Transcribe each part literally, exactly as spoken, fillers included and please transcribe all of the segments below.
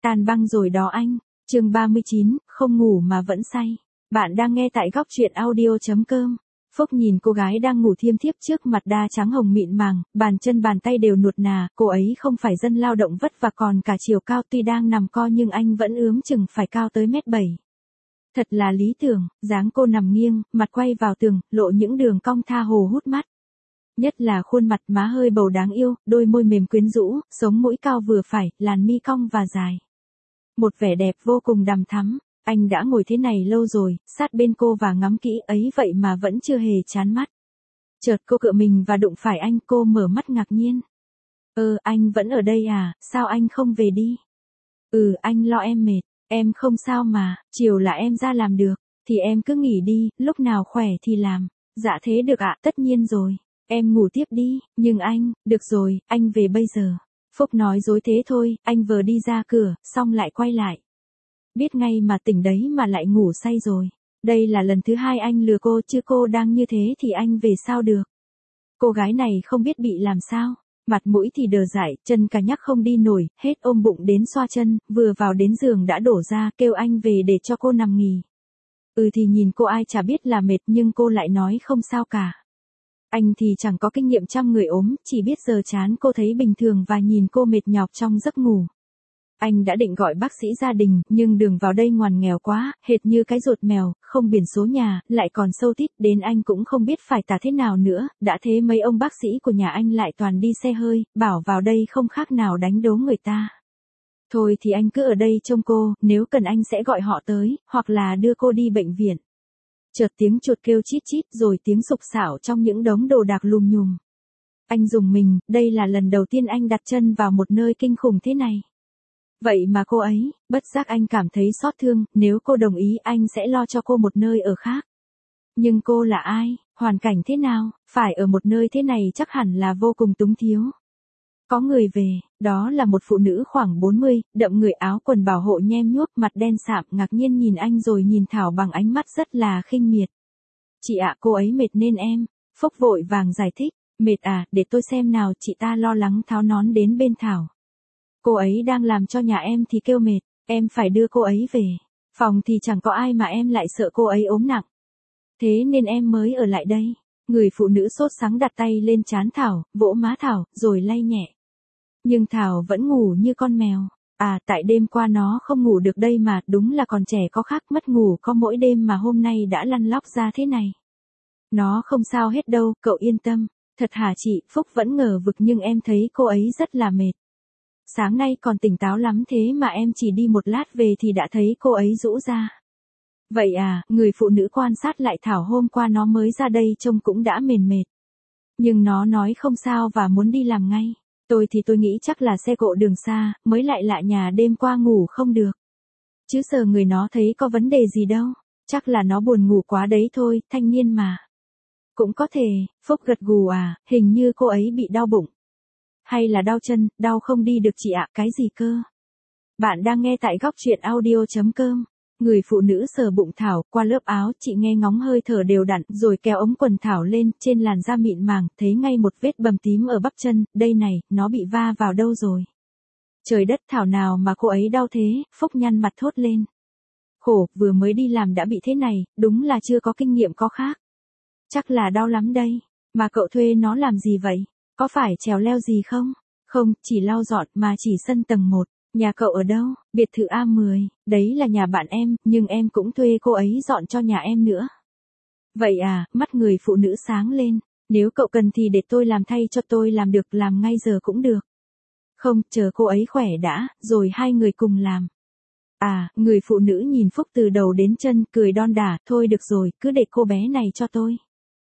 Tan băng rồi đó anh. Chương ba mươi chín, không ngủ mà vẫn say. Bạn đang nghe tại góc truyện audio.com. Phúc nhìn cô gái đang ngủ thiêm thiếp trước mặt da trắng hồng mịn màng, bàn chân bàn tay đều nuột nà, cô ấy không phải dân lao động vất vả còn cả chiều cao, tuy đang nằm co nhưng anh vẫn ướm chừng phải cao tới mét bảy. Thật là lý tưởng, dáng cô nằm nghiêng, mặt quay vào tường, lộ những đường cong tha hồ hút mắt. Nhất là khuôn mặt má hơi bầu đáng yêu, đôi môi mềm quyến rũ, sống mũi cao vừa phải, làn mi cong và dài. Một vẻ đẹp vô cùng đằm thắm. Anh đã ngồi thế này lâu rồi, sát bên cô và ngắm kỹ ấy vậy mà vẫn chưa hề chán mắt. Chợt cô cựa mình và đụng phải anh, cô mở mắt ngạc nhiên. Ơ, anh vẫn ở đây à, sao anh không về đi? Ừ, anh lo em mệt, em không sao mà, chiều là em ra làm được, thì em cứ nghỉ đi, lúc nào khỏe thì làm. Dạ thế được ạ, tất nhiên rồi, em ngủ tiếp đi, nhưng anh, được rồi, anh về bây giờ. Phúc nói dối thế thôi, anh vừa đi ra cửa, xong lại quay lại. Biết ngay mà tỉnh đấy mà lại ngủ say rồi. Đây là lần thứ hai anh lừa cô, chứ cô đang như thế thì anh về sao được. Cô gái này không biết bị làm sao. Mặt mũi thì đờ dại, chân cả nhắc không đi nổi, hết ôm bụng đến xoa chân, vừa vào đến giường đã đổ ra, kêu anh về để cho cô nằm nghỉ. Ừ thì nhìn cô ai chả biết là mệt nhưng cô lại nói không sao cả. Anh thì chẳng có kinh nghiệm chăm người ốm, chỉ biết giờ chán cô thấy bình thường và nhìn cô mệt nhọc trong giấc ngủ. Anh đã định gọi bác sĩ gia đình, nhưng đường vào đây ngoằn nghèo quá, hệt như cái ruột mèo, không biển số nhà, lại còn sâu tít, đến anh cũng không biết phải tả thế nào nữa, đã thế mấy ông bác sĩ của nhà anh lại toàn đi xe hơi, bảo vào đây không khác nào đánh đố người ta. Thôi thì anh cứ ở đây trông cô, nếu cần anh sẽ gọi họ tới, hoặc là đưa cô đi bệnh viện. Chợt tiếng chuột kêu chít chít rồi tiếng sục sạo trong những đống đồ đạc lùm nhùm. Anh rùng mình, đây là lần đầu tiên anh đặt chân vào một nơi kinh khủng thế này. Vậy mà cô ấy, bất giác anh cảm thấy xót thương, nếu cô đồng ý anh sẽ lo cho cô một nơi ở khác. Nhưng cô là ai, hoàn cảnh thế nào, phải ở một nơi thế này chắc hẳn là vô cùng túng thiếu. Có người về, đó là một phụ nữ khoảng bốn mươi, đậm người, áo quần bảo hộ nhem nhuốc, mặt đen sạm, ngạc nhiên nhìn anh rồi nhìn Thảo bằng ánh mắt rất là khinh miệt. Chị ạ, cô ấy mệt nên em. Phúc vội vàng giải thích, mệt à, để tôi xem nào, chị ta lo lắng tháo nón đến bên Thảo. Cô ấy đang làm cho nhà em thì kêu mệt, em phải đưa cô ấy về. Phòng thì chẳng có ai mà em lại sợ cô ấy ốm nặng. Thế nên em mới ở lại đây. Người phụ nữ sốt sắng đặt tay lên trán Thảo, vỗ má Thảo, rồi lay nhẹ. Nhưng Thảo vẫn ngủ như con mèo. À, tại đêm qua nó không ngủ được đây mà, đúng là còn trẻ có khác, mất ngủ có mỗi đêm mà hôm nay đã lăn lóc ra thế này. Nó không sao hết đâu, cậu yên tâm. Thật hả chị? Phúc vẫn ngờ vực nhưng em thấy cô ấy rất là mệt. Sáng nay còn tỉnh táo lắm thế mà em chỉ đi một lát về thì đã thấy cô ấy rũ ra. Vậy à, người phụ nữ quan sát lại Thảo, hôm qua nó mới ra đây trông cũng đã mền mệt. Nhưng nó nói không sao và muốn đi làm ngay. Tôi thì tôi nghĩ chắc là xe cộ đường xa, mới lại lạ nhà đêm qua ngủ không được. Chứ giờ người nó thấy có vấn đề gì đâu, chắc là nó buồn ngủ quá đấy thôi, thanh niên mà. Cũng có thể, Phúc gật gù à, hình như cô ấy bị đau bụng. Hay là đau chân, đau không đi được chị ạ, cái gì cơ? Bạn đang nghe tại góc truyện audio.com. Người phụ nữ sờ bụng Thảo, qua lớp áo, chị nghe ngóng hơi thở đều đặn, rồi kéo ống quần Thảo lên, trên làn da mịn màng, thấy ngay một vết bầm tím ở bắp chân, đây này, nó bị va vào đâu rồi? Trời đất, Thảo nào mà cô ấy đau thế, Phúc nhăn mặt thốt lên. Khổ, vừa mới đi làm đã bị thế này, đúng là chưa có kinh nghiệm có khác. Chắc là đau lắm đây, mà cậu thuê nó làm gì vậy? Có phải trèo leo gì không? Không, chỉ lau dọn mà chỉ sân tầng một. Nhà cậu ở đâu? Biệt thự A mười, đấy là nhà bạn em, nhưng em cũng thuê cô ấy dọn cho nhà em nữa. Vậy à, mắt người phụ nữ sáng lên, nếu cậu cần thì để tôi làm thay cho, tôi làm được, làm ngay giờ cũng được. Không, chờ cô ấy khỏe đã, rồi hai người cùng làm. À, người phụ nữ nhìn Phúc từ đầu đến chân, cười đon đả, thôi được rồi, cứ để cô bé này cho tôi.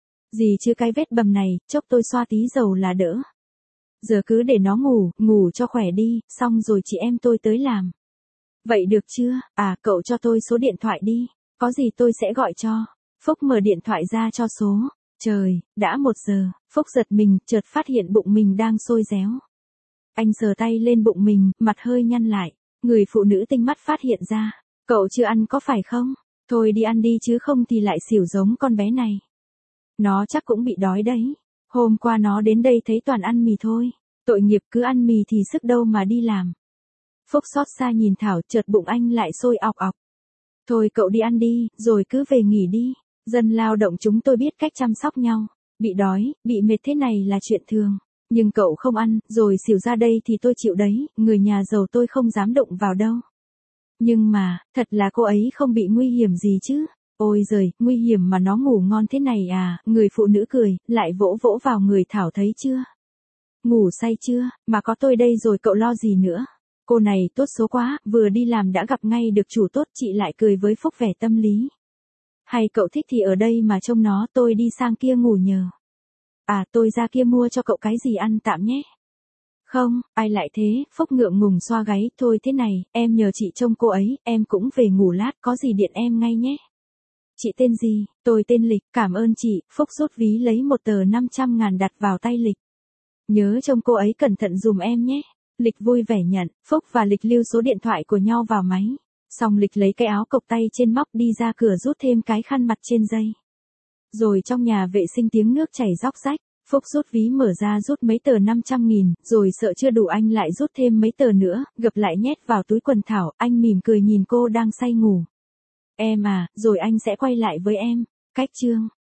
Gì chứ cái vết bầm này, chốc tôi xoa tí dầu là đỡ. Giờ cứ để nó ngủ, ngủ cho khỏe đi, xong rồi chị em tôi tới làm. Vậy được chưa? À, cậu cho tôi số điện thoại đi, có gì tôi sẽ gọi cho. Phúc mở điện thoại ra cho số. Trời, đã một giờ, Phúc giật mình, chợt phát hiện bụng mình đang sôi réo. Anh sờ tay lên bụng mình, mặt hơi nhăn lại. Người phụ nữ tinh mắt phát hiện ra. Cậu chưa ăn có phải không? Thôi đi ăn đi chứ không thì lại xỉu giống con bé này. Nó chắc cũng bị đói đấy. Hôm qua nó đến đây thấy toàn ăn mì thôi. Tội nghiệp, cứ ăn mì thì sức đâu mà đi làm. Phúc xót xa nhìn Thảo, chợt bụng anh lại sôi ọc ọc. Thôi cậu đi ăn đi, rồi cứ về nghỉ đi. Dân lao động chúng tôi biết cách chăm sóc nhau. Bị đói, bị mệt thế này là chuyện thường. Nhưng cậu không ăn, rồi xỉu ra đây thì tôi chịu đấy, người nhà giàu tôi không dám động vào đâu. Nhưng mà, thật là cô ấy không bị nguy hiểm gì chứ. Ôi giời, nguy hiểm mà nó ngủ ngon thế này à, người phụ nữ cười, lại vỗ vỗ vào người Thảo thấy chưa. Ngủ say chưa, mà có tôi đây rồi cậu lo gì nữa. Cô này tốt số quá, vừa đi làm đã gặp ngay được chủ tốt, chị lại cười với Phúc vẻ tâm lý. Hay cậu thích thì ở đây mà trông nó, tôi đi sang kia ngủ nhờ. À tôi ra kia mua cho cậu cái gì ăn tạm nhé. Không, ai lại thế, Phúc ngượng ngùng xoa gáy, thôi thế này, em nhờ chị trông cô ấy, em cũng về ngủ lát, có gì điện em ngay nhé. Chị tên gì, tôi tên Lịch, cảm ơn chị, Phúc rút ví lấy một tờ năm trăm ngàn đặt vào tay Lịch. Nhớ trông cô ấy cẩn thận dùm em nhé. Lịch vui vẻ nhận, Phúc và Lịch lưu số điện thoại của nhau vào máy. Xong Lịch lấy cái áo cộc tay trên móc đi ra cửa rút thêm cái khăn mặt trên dây. Rồi trong nhà vệ sinh tiếng nước chảy róc rách, Phúc rút ví mở ra rút mấy tờ năm trăm nghìn, rồi sợ chưa đủ anh lại rút thêm mấy tờ nữa, gập lại nhét vào túi quần Thảo, anh mỉm cười nhìn cô đang say ngủ. Em à, rồi anh sẽ quay lại với em. Cách chương